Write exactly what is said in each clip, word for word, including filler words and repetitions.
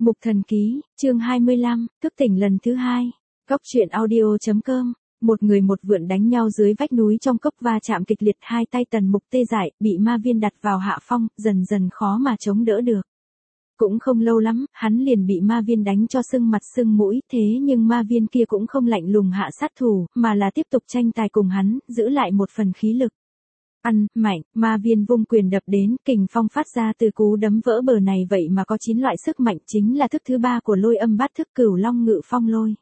Mục Thần Ký, chương hai mươi lăm, thức tỉnh lần thứ hai. Cốc truyện audio chấm com. Một người một vượn đánh nhau dưới vách núi trong cốc va chạm kịch liệt, hai tay Tần Mục tê dại, bị ma viên đặt vào hạ phong, dần dần khó mà chống đỡ được. Cũng không lâu lắm, hắn liền bị ma viên đánh cho sưng mặt sưng mũi, thế nhưng ma viên kia cũng không lạnh lùng hạ sát thủ, mà là tiếp tục tranh tài cùng hắn, giữ lại một phần khí lực. Ăn, mạnh, ma viên vung quyền đập đến, kình phong phát ra từ cú đấm vỡ bờ này vậy mà có chín loại sức mạnh, chính là thức thứ ba của lôi âm bát thức Cửu Long Ngự Phong Lôi.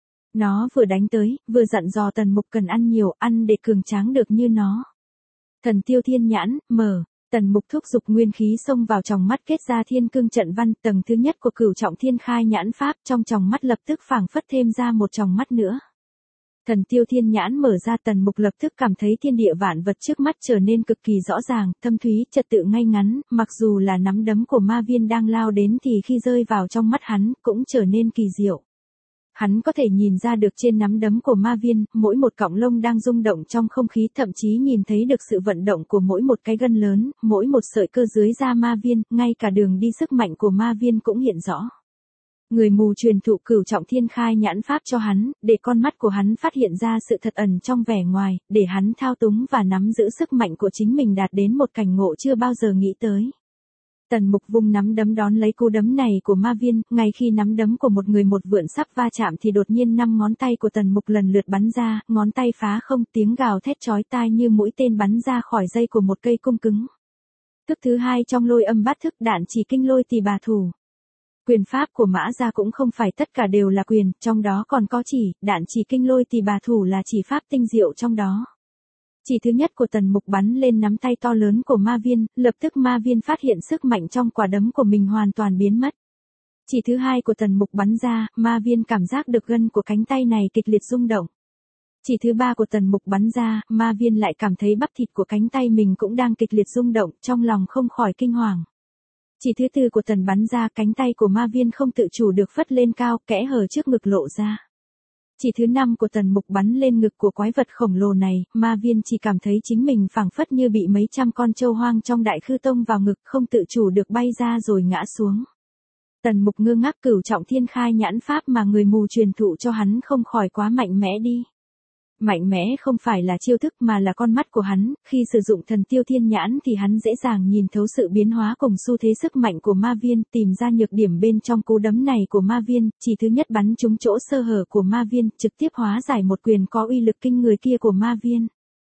Nó vừa đánh tới, vừa dặn dò Tần Mục cần ăn nhiều, ăn để cường tráng được như nó. Thần tiêu thiên nhãn, mở. Tần Mục thúc giục nguyên khí xông vào tròng mắt, kết ra thiên cương trận văn, tầng thứ nhất của Cửu Trọng Thiên Khai Nhãn Pháp, trong tròng mắt lập tức phảng phất thêm ra một tròng mắt nữa. Thần tiêu thiên nhãn mở ra, Tần Mục lập tức cảm thấy thiên địa vạn vật trước mắt trở nên cực kỳ rõ ràng, thâm thúy, trật tự ngay ngắn, mặc dù là nắm đấm của ma viên đang lao đến thì khi rơi vào trong mắt hắn, cũng trở nên kỳ diệu. Hắn có thể nhìn ra được trên nắm đấm của ma viên, mỗi một cọng lông đang rung động trong không khí, thậm chí nhìn thấy được sự vận động của mỗi một cái gân lớn, mỗi một sợi cơ dưới da ma viên, ngay cả đường đi sức mạnh của ma viên cũng hiện rõ. Người mù truyền thụ Cửu Trọng Thiên Khai Nhãn Pháp cho hắn, để con mắt của hắn phát hiện ra sự thật ẩn trong vẻ ngoài, để hắn thao túng và nắm giữ sức mạnh của chính mình đạt đến một cảnh ngộ chưa bao giờ nghĩ tới. Tần Mục vung nắm đấm đón lấy cú đấm này của ma viên, ngay khi nắm đấm của một người một vượn sắp va chạm thì đột nhiên năm ngón tay của Tần Mục lần lượt bắn ra, ngón tay phá không, tiếng gào thét chói tai như mũi tên bắn ra khỏi dây của một cây cung cứng. Thức thứ hai trong lôi âm bát thức đạn chỉ kinh lôi tỳ bà thủ. Quyền pháp của Mã Gia cũng không phải tất cả đều là quyền, trong đó còn có chỉ, đạn chỉ kinh lôi tỳ bà thủ là chỉ pháp tinh diệu trong đó. Chỉ thứ nhất của Tần Mục bắn lên nắm tay to lớn của ma viên, lập tức ma viên phát hiện sức mạnh trong quả đấm của mình hoàn toàn biến mất. Chỉ thứ hai của Tần Mục bắn ra, ma viên cảm giác được gân của cánh tay này kịch liệt rung động. Chỉ thứ ba của Tần Mục bắn ra, ma viên lại cảm thấy bắp thịt của cánh tay mình cũng đang kịch liệt rung động, trong lòng không khỏi kinh hoàng. Chỉ thứ tư của Tần bắn ra, cánh tay của ma viên không tự chủ được phất lên cao, kẽ hở trước ngực lộ ra. Chỉ thứ năm của Tần Mục bắn lên ngực của quái vật khổng lồ này, ma viên chỉ cảm thấy chính mình phảng phất như bị mấy trăm con trâu hoang trong đại khư tông vào ngực, không tự chủ được bay ra rồi ngã xuống. Tần Mục ngơ ngác, Cửu Trọng Thiên Khai Nhãn Pháp mà người mù truyền thụ cho hắn không khỏi quá mạnh mẽ đi. Mạnh mẽ không phải là chiêu thức mà là con mắt của hắn, khi sử dụng thần tiêu thiên nhãn thì hắn dễ dàng nhìn thấu sự biến hóa cùng xu thế sức mạnh của ma viên, tìm ra nhược điểm bên trong cú đấm này của ma viên, chỉ thứ nhất bắn trúng chỗ sơ hở của ma viên, trực tiếp hóa giải một quyền có uy lực kinh người kia của ma viên.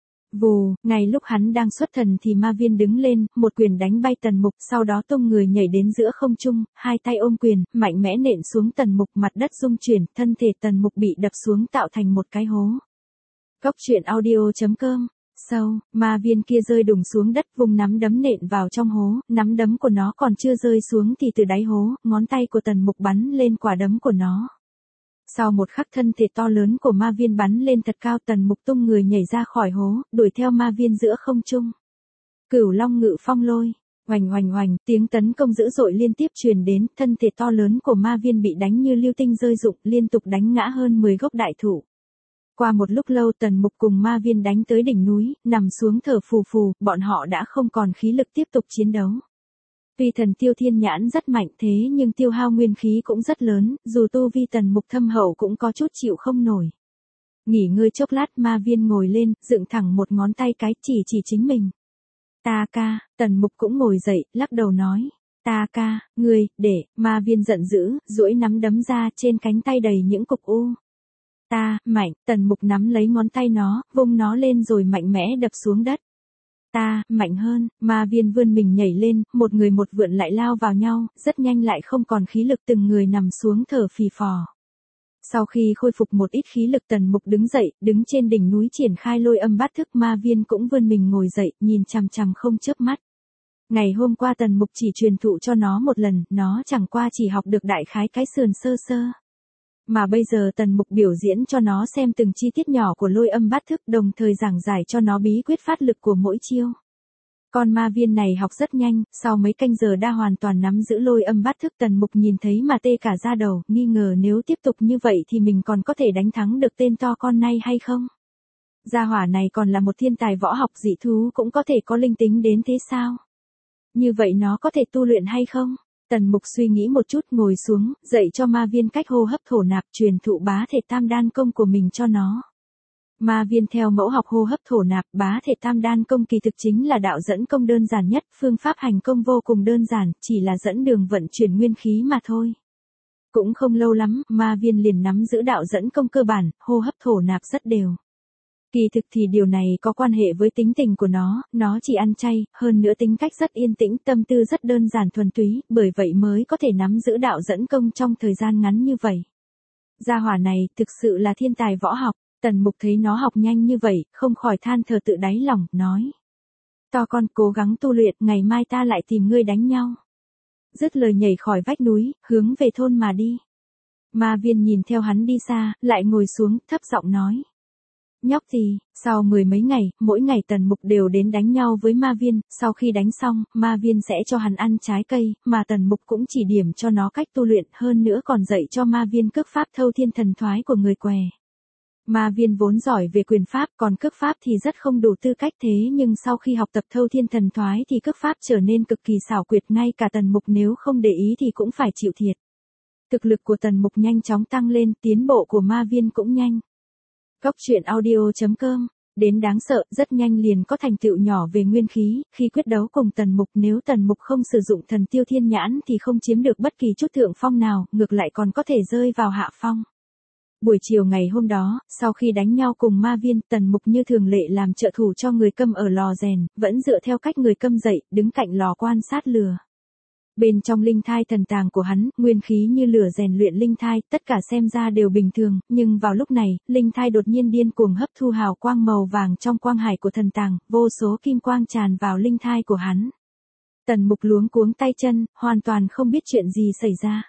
Vù, ngay lúc hắn đang xuất thần thì ma viên đứng lên, một quyền đánh bay Tần Mục, sau đó tung người nhảy đến giữa không trung, hai tay ôm quyền, mạnh mẽ nện xuống Tần Mục, mặt đất rung chuyển, thân thể Tần Mục bị đập xuống tạo thành một cái hố. Cốc truyện audio chấm com. Sau, ma viên kia rơi đùng xuống đất, vùng nắm đấm nện vào trong hố, nắm đấm của nó còn chưa rơi xuống thì từ đáy hố, ngón tay của Tần Mục bắn lên quả đấm của nó. Sau một khắc thân thể to lớn của ma viên bắn lên thật cao, Tần Mục tung người nhảy ra khỏi hố, đuổi theo ma viên giữa không trung. Cửu Long Ngự Phong Lôi. Oành oành oành, tiếng tấn công dữ dội liên tiếp truyền đến, thân thể to lớn của ma viên bị đánh như lưu tinh rơi rụng, liên tục đánh ngã hơn mười gốc đại thụ. Qua một lúc lâu Tần Mục cùng ma viên đánh tới đỉnh núi, nằm xuống thở phù phù, bọn họ đã không còn khí lực tiếp tục chiến đấu. Tuy thần tiêu thiên nhãn rất mạnh thế nhưng tiêu hao nguyên khí cũng rất lớn, dù tu vi Tần Mục thâm hậu cũng có chút chịu không nổi. Nghỉ ngơi chốc lát, ma viên ngồi lên, dựng thẳng một ngón tay cái chỉ chỉ chính mình. Ta ca, Tần Mục cũng ngồi dậy, lắc đầu nói. Ta ca, ngươi, để, ma viên giận dữ, duỗi nắm đấm ra, trên cánh tay đầy những cục u. Ta, mạnh, Tần Mục nắm lấy ngón tay nó, vung nó lên rồi mạnh mẽ đập xuống đất. Ta, mạnh hơn, ma viên vươn mình nhảy lên, một người một vượn lại lao vào nhau, rất nhanh lại không còn khí lực, từng người nằm xuống thở phì phò. Sau khi khôi phục một ít khí lực Tần Mục đứng dậy, đứng trên đỉnh núi triển khai lôi âm bát thức, ma viên cũng vươn mình ngồi dậy, nhìn chằm chằm không chớp mắt. Ngày hôm qua Tần Mục chỉ truyền thụ cho nó một lần, nó chẳng qua chỉ học được đại khái cái sườn sơ sơ. Mà bây giờ Tần Mục biểu diễn cho nó xem từng chi tiết nhỏ của lôi âm bát thức, đồng thời giảng giải cho nó bí quyết phát lực của mỗi chiêu. Con ma viên này học rất nhanh, sau mấy canh giờ đã hoàn toàn nắm giữ lôi âm bát thức. Tần Mục nhìn thấy mà tê cả da đầu, nghi ngờ nếu tiếp tục như vậy thì mình còn có thể đánh thắng được tên to con này hay không? Gia hỏa này còn là một thiên tài võ học dị thú, cũng có thể có linh tính đến thế sao? Như vậy nó có thể tu luyện hay không? Tần Mục suy nghĩ một chút ngồi xuống, dạy cho ma viên cách hô hấp thổ nạp, truyền thụ bá thể tam đan công của mình cho nó. Ma viên theo mẫu học hô hấp thổ nạp, bá thể tam đan công kỳ thực chính là đạo dẫn công đơn giản nhất, phương pháp hành công vô cùng đơn giản, chỉ là dẫn đường vận chuyển nguyên khí mà thôi. Cũng không lâu lắm, ma viên liền nắm giữ đạo dẫn công cơ bản, hô hấp thổ nạp rất đều. Kỳ thực thì điều này có quan hệ với tính tình của nó, nó chỉ ăn chay, hơn nữa tính cách rất yên tĩnh, tâm tư rất đơn giản thuần túy, bởi vậy mới có thể nắm giữ đạo dẫn công trong thời gian ngắn như vậy. Gia hỏa này thực sự là thiên tài võ học, Tần Mục thấy nó học nhanh như vậy, không khỏi than thở tự đáy lòng, nói. To con cố gắng tu luyện, ngày mai ta lại tìm ngươi đánh nhau. Dứt lời nhảy khỏi vách núi, hướng về thôn mà đi. Ma viên nhìn theo hắn đi xa, lại ngồi xuống, thấp giọng nói. Nhóc gì, sau mười mấy ngày, mỗi ngày Tần Mục đều đến đánh nhau với ma viên, sau khi đánh xong, ma viên sẽ cho hắn ăn trái cây, mà Tần Mục cũng chỉ điểm cho nó cách tu luyện, hơn nữa còn dạy cho ma viên cước pháp thâu thiên thần thoái của người què. Ma viên vốn giỏi về quyền pháp, còn cước pháp thì rất không đủ tư cách, thế nhưng sau khi học tập thâu thiên thần thoái thì cước pháp trở nên cực kỳ xảo quyệt, ngay cả Tần Mục nếu không để ý thì cũng phải chịu thiệt. Thực lực của Tần Mục nhanh chóng tăng lên, tiến bộ của ma viên cũng nhanh. Cốc truyện audio chấm com, đến đáng sợ, rất nhanh liền có thành tựu nhỏ về nguyên khí, khi quyết đấu cùng Tần Mục, nếu Tần Mục không sử dụng thần tiêu thiên nhãn thì không chiếm được bất kỳ chút thượng phong nào, ngược lại còn có thể rơi vào hạ phong. Buổi chiều ngày hôm đó, sau khi đánh nhau cùng ma viên, Tần Mục như thường lệ làm trợ thủ cho người Câm ở lò rèn, vẫn dựa theo cách người Câm dạy, đứng cạnh lò quan sát lửa. Bên trong linh thai thần tàng của hắn, nguyên khí như lửa rèn luyện linh thai, tất cả xem ra đều bình thường, nhưng vào lúc này, linh thai đột nhiên điên cuồng hấp thu hào quang màu vàng trong quang hải của thần tàng, vô số kim quang tràn vào linh thai của hắn. Tần Mục luống cuống tay chân, hoàn toàn không biết chuyện gì xảy ra.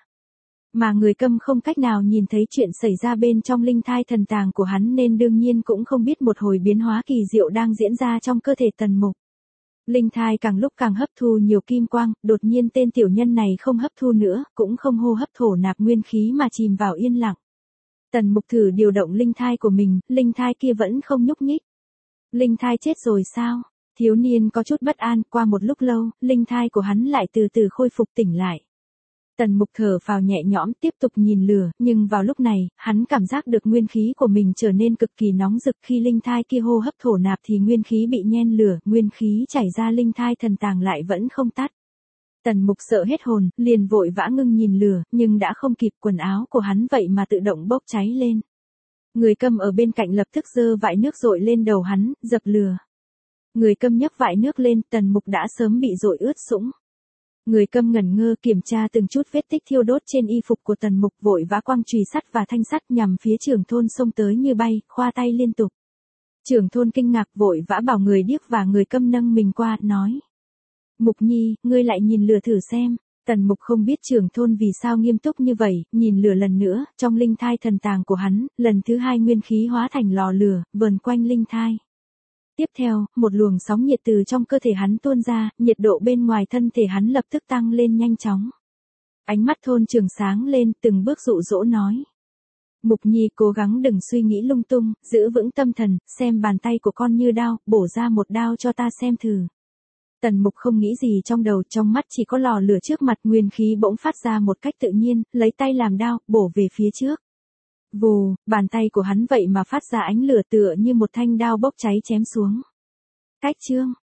Mà người Câm không cách nào nhìn thấy chuyện xảy ra bên trong linh thai thần tàng của hắn nên đương nhiên cũng không biết một hồi biến hóa kỳ diệu đang diễn ra trong cơ thể Tần Mục. Linh thai càng lúc càng hấp thu nhiều kim quang, đột nhiên tên tiểu nhân này không hấp thu nữa, cũng không hô hấp thổ nạp nguyên khí mà chìm vào yên lặng. Tần Mục thử điều động linh thai của mình, linh thai kia vẫn không nhúc nhích. Linh thai chết rồi sao? Thiếu niên có chút bất an, qua một lúc lâu, linh thai của hắn lại từ từ khôi phục tỉnh lại. Tần Mục thở phào nhẹ nhõm, tiếp tục nhìn lửa, nhưng vào lúc này, hắn cảm giác được nguyên khí của mình trở nên cực kỳ nóng rực, khi linh thai kia hô hấp thổ nạp thì nguyên khí bị nhen lửa, nguyên khí chảy ra linh thai thần tàng lại vẫn không tắt. Tần Mục sợ hết hồn, liền vội vã ngưng nhìn lửa, nhưng đã không kịp, quần áo của hắn vậy mà tự động bốc cháy lên. Người Câm ở bên cạnh lập tức giơ vại nước dội lên đầu hắn, dập lửa. Người Câm nhấc vại nước lên, Tần Mục đã sớm bị dội ướt sũng. Người Câm ngẩn ngơ kiểm tra từng chút vết tích thiêu đốt trên y phục của Tần Mục, vội vã quăng chùy sắt và thanh sắt nhằm phía trưởng thôn xông tới như bay, khoa tay liên tục. Trưởng thôn kinh ngạc vội vã bảo người điếc và người Câm nâng mình qua, nói. Mục Nhi, ngươi lại nhìn lửa thử xem. Tần Mục không biết trưởng thôn vì sao nghiêm túc như vậy, nhìn lửa lần nữa, trong linh thai thần tàng của hắn, lần thứ hai nguyên khí hóa thành lò lửa, vờn quanh linh thai. Tiếp theo, một luồng sóng nhiệt từ trong cơ thể hắn tuôn ra, nhiệt độ bên ngoài thân thể hắn lập tức tăng lên nhanh chóng. Ánh mắt thôn trường sáng lên, từng bước dụ dỗ nói. Mục Nhi cố gắng đừng suy nghĩ lung tung, giữ vững tâm thần, xem bàn tay của con như đao, bổ ra một đao cho ta xem thử. Tần Mục không nghĩ gì trong đầu, trong mắt chỉ có lò lửa trước mặt, nguyên khí bỗng phát ra một cách tự nhiên, lấy tay làm đao, bổ về phía trước. Vù, bàn tay của hắn vậy mà phát ra ánh lửa tựa như một thanh đao bốc cháy chém xuống. Cách chương